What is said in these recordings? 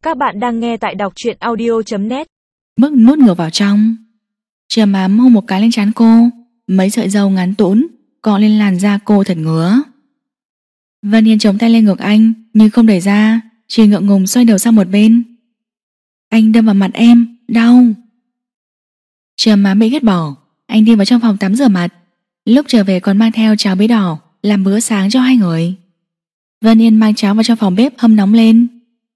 Các bạn đang nghe tại đọc truyện audio.net. Mức nuốt ngược vào trong. Trầm ám hôn một cái lên trán cô, mấy sợi râu ngắn tũn cọ lên làn da cô thật ngứa. Vân Yên chống tay lên ngực anh nhưng không đẩy ra, chỉ ngượng ngùng xoay đầu sang một bên. Anh đâm vào mặt em, đau. Trầm ám bị ghét bỏ, anh đi vào trong phòng tắm rửa mặt. Lúc trở về còn mang theo cháo bí đỏ làm bữa sáng cho hai người. Vân Yên mang cháo vào trong phòng bếp hâm nóng lên.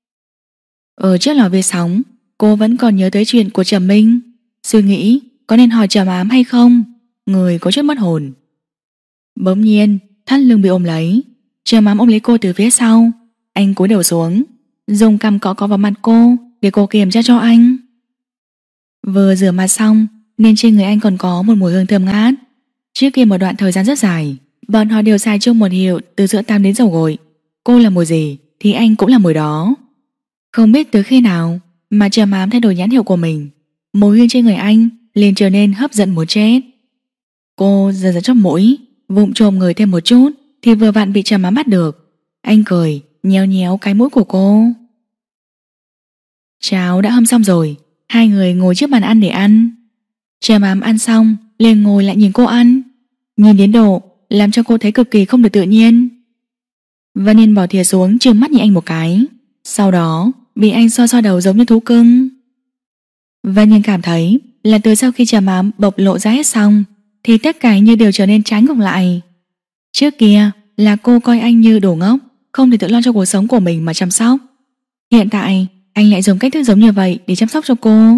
Ở trước lò vi sóng, cô vẫn còn nhớ tới chuyện của Trầm Minh, suy nghĩ có nên hỏi Trầm ám hay không. Người có chút mất hồn. Bỗng nhiên thắt lưng bị ôm lấy. Trầm ám ôm lấy cô từ phía sau. Anh cúi đầu xuống, dùng cằm cọ vào mặt cô để cô kiểm tra cho anh. Vừa rửa mặt xong nên trên người anh còn có một mùi hương thơm ngát. Trước kia một đoạn thời gian rất dài, bọn họ đều xài chung một hiệu từ sữa tắm đến dầu gội. Cô là mùi gì thì anh cũng là mùi đó. Không biết từ khi nào mà Trầm ám thay đổi nhãn hiệu của mình, mùi hương trên người anh liền trở nên hấp dẫn muốn chết. Cô dần dần chóp mũi, vụng trộm ngửi thêm một chút thì vừa vặn bị Trầm ám bắt được. Anh cười nhéo nhéo cái mũi của cô. Cháo đã hâm xong rồi, hai người ngồi trước bàn ăn để ăn. Trầm ám ăn xong liền ngồi lại nhìn cô ăn, nhìn đến độ làm cho cô thấy cực kỳ không được tự nhiên. Vân Yên bỏ thìa xuống trừng mắt nhìn anh một cái, sau đó bị anh xoa xoa đầu giống như thú cưng. Vân Yên cảm thấy là từ sau khi Trầm ám bộc lộ ra hết xong thì tất cả như đều trở nên trái ngược lại. Trước kia là cô coi anh như đồ ngốc, không thể tự lo cho cuộc sống của mình mà chăm sóc. Hiện tại anh lại dùng cách thức giống như vậy để chăm sóc cho cô.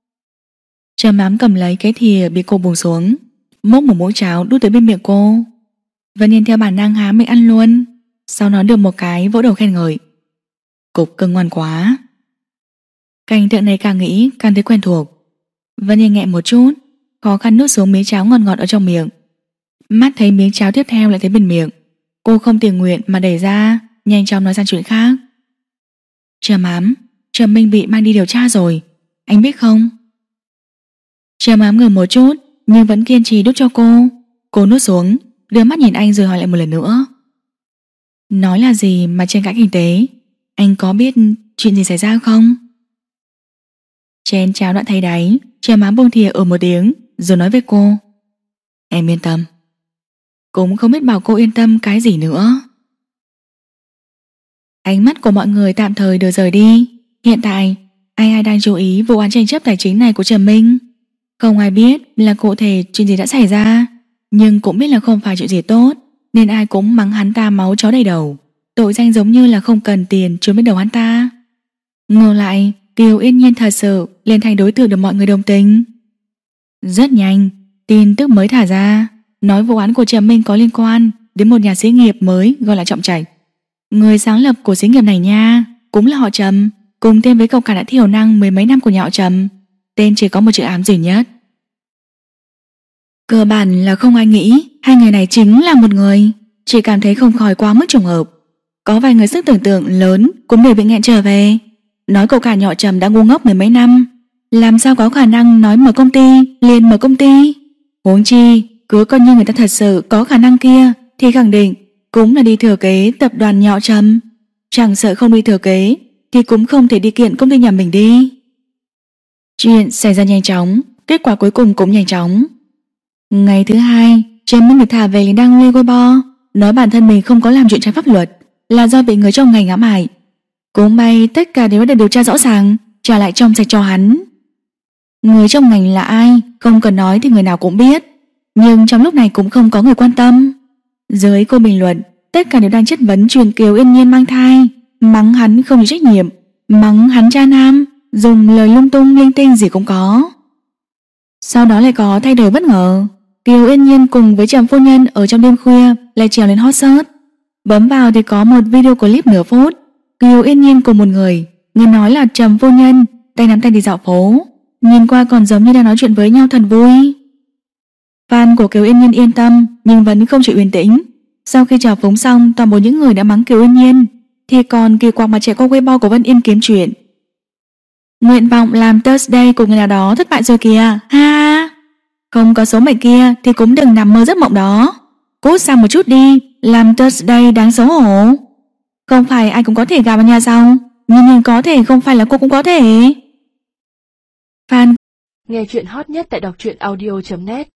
Trầm ám cầm lấy cái thìa bị cô buông xuống, múc một muỗng cháo đút tới bên miệng cô. Vân Yên theo bản năng há miệng ăn luôn, sau đó được một cái vỗ đầu khen ngợi. Cục cưng ngoan quá. Cảnh tượng này càng nghĩ càng thấy quen thuộc. Vân Yên nghẹn một chút, khó khăn nuốt xuống miếng cháo ngọt ngọt ở trong miệng. Mắt thấy miếng cháo tiếp theo lại thấy bên miệng, cô không tình nguyện mà đẩy ra, nhanh chóng nói sang chuyện khác. Trầm ám, Trầm Minh bị mang đi điều tra rồi, anh biết không? Trầm ám ngừng một chút nhưng vẫn kiên trì đút cho cô. Cô nuốt xuống, đưa mắt nhìn anh rồi hỏi lại một lần nữa. Nói là gì mà tranh cãi kinh tế? Anh có biết chuyện gì xảy ra không? Chén cháo đã thấy đáy, Trầm ám buông thìa ở một tiếng rồi nói với cô. Em yên tâm. Cũng không biết bảo cô yên tâm cái gì nữa. Ánh mắt của mọi người tạm thời được rời đi. Hiện tại ai đang chú ý vụ án tranh chấp tài chính này của Trầm Minh. Không ai biết là cụ thể chuyện gì đã xảy ra, nhưng cũng biết là không phải chuyện gì tốt, nên ai cũng mắng hắn ta máu chó đầy đầu. Tội danh giống như là không cần tiền trốn bên đầu hắn ta. Ngược lại Kiều Yên Nhiên thật sự lên thành đối tượng được mọi người đồng tình. Rất nhanh tin tức mới thả ra, nói vụ án của Trầm Minh có liên quan đến một nhà xí nghiệp mới gọi là Trọng Trạch. Người sáng lập của xí nghiệp này nha cũng là họ Trầm, cùng tên với cậu cả đã thiểu năng mười mấy năm của nhà họ Trầm. Tên chỉ có một chữ ám duy nhất. Cơ bản là không ai nghĩ hai người này chính là một người, chỉ cảm thấy không khỏi quá mức trùng hợp. Có vài người sức tưởng tượng lớn cũng đều bị nghẹn trở về, nói cậu cả nhỏ Trầm đã ngu ngốc mười mấy năm, làm sao có khả năng nói mở công ty liền mở công ty. Huống chi cứ coi như người ta thật sự có khả năng kia thì khẳng định cũng là đi thừa kế tập đoàn nhỏ Trầm. Chẳng sợ không đi thừa kế thì cũng không thể đi kiện công ty nhà mình đi. Chuyện xảy ra nhanh chóng, kết quả cuối cùng cũng nhanh chóng. Ngày thứ hai, Trầm Minh được thả về liền đăng lên Weibo, nói bản thân mình không có làm chuyện trái pháp luật, là do bị người trong ngành ám hại. Cũng may tất cả đều đã được điều tra rõ ràng, trả lại trong sạch cho hắn. Người trong ngành là ai, không cần nói thì người nào cũng biết, nhưng trong lúc này cũng không có người quan tâm. Dưới cô bình luận, tất cả đều đang chất vấn chuyện Kiều Yên Nhiên mang thai, mắng hắn không chịu trách nhiệm, mắng hắn cha nam, dùng lời lung tung linh tinh gì cũng có. Sau đó lại có thay đổi bất ngờ, Kiều Yên Nhiên cùng với Trầm phu nhân ở trong đêm khuya lại trèo lên hot search. Bấm vào thì có một video clip nửa phút, Kiều Yên Nhiên cùng một người, nghe nói là Trầm phu nhân, tay nắm tay đi dạo phố, nhìn qua còn giống như đang nói chuyện với nhau thật vui. Fan của Kiều Yên Nhiên yên tâm nhưng vẫn không chịu yên tĩnh. Sau khi chào phúng xong toàn bộ những người đã mắng Kiều Yên Nhiên thì còn kỳ quặc mà chạy qua Weibo của Vân Yên kiếm chuyện. Nguyện vọng làm Thursday của người nào đó thất bại rồi kìa, ha. Không có số mệnh kia thì cũng đừng nằm mơ giấc mộng đó. Cút sang một chút đi, làm Thursday đáng xấu hổ. Không phải ai cũng có thể gả vào nhà giàu, Nhiên có thể không phải là cô cũng có thể. Phan. Nghe chuyện hot nhất tại đọc truyện audio.net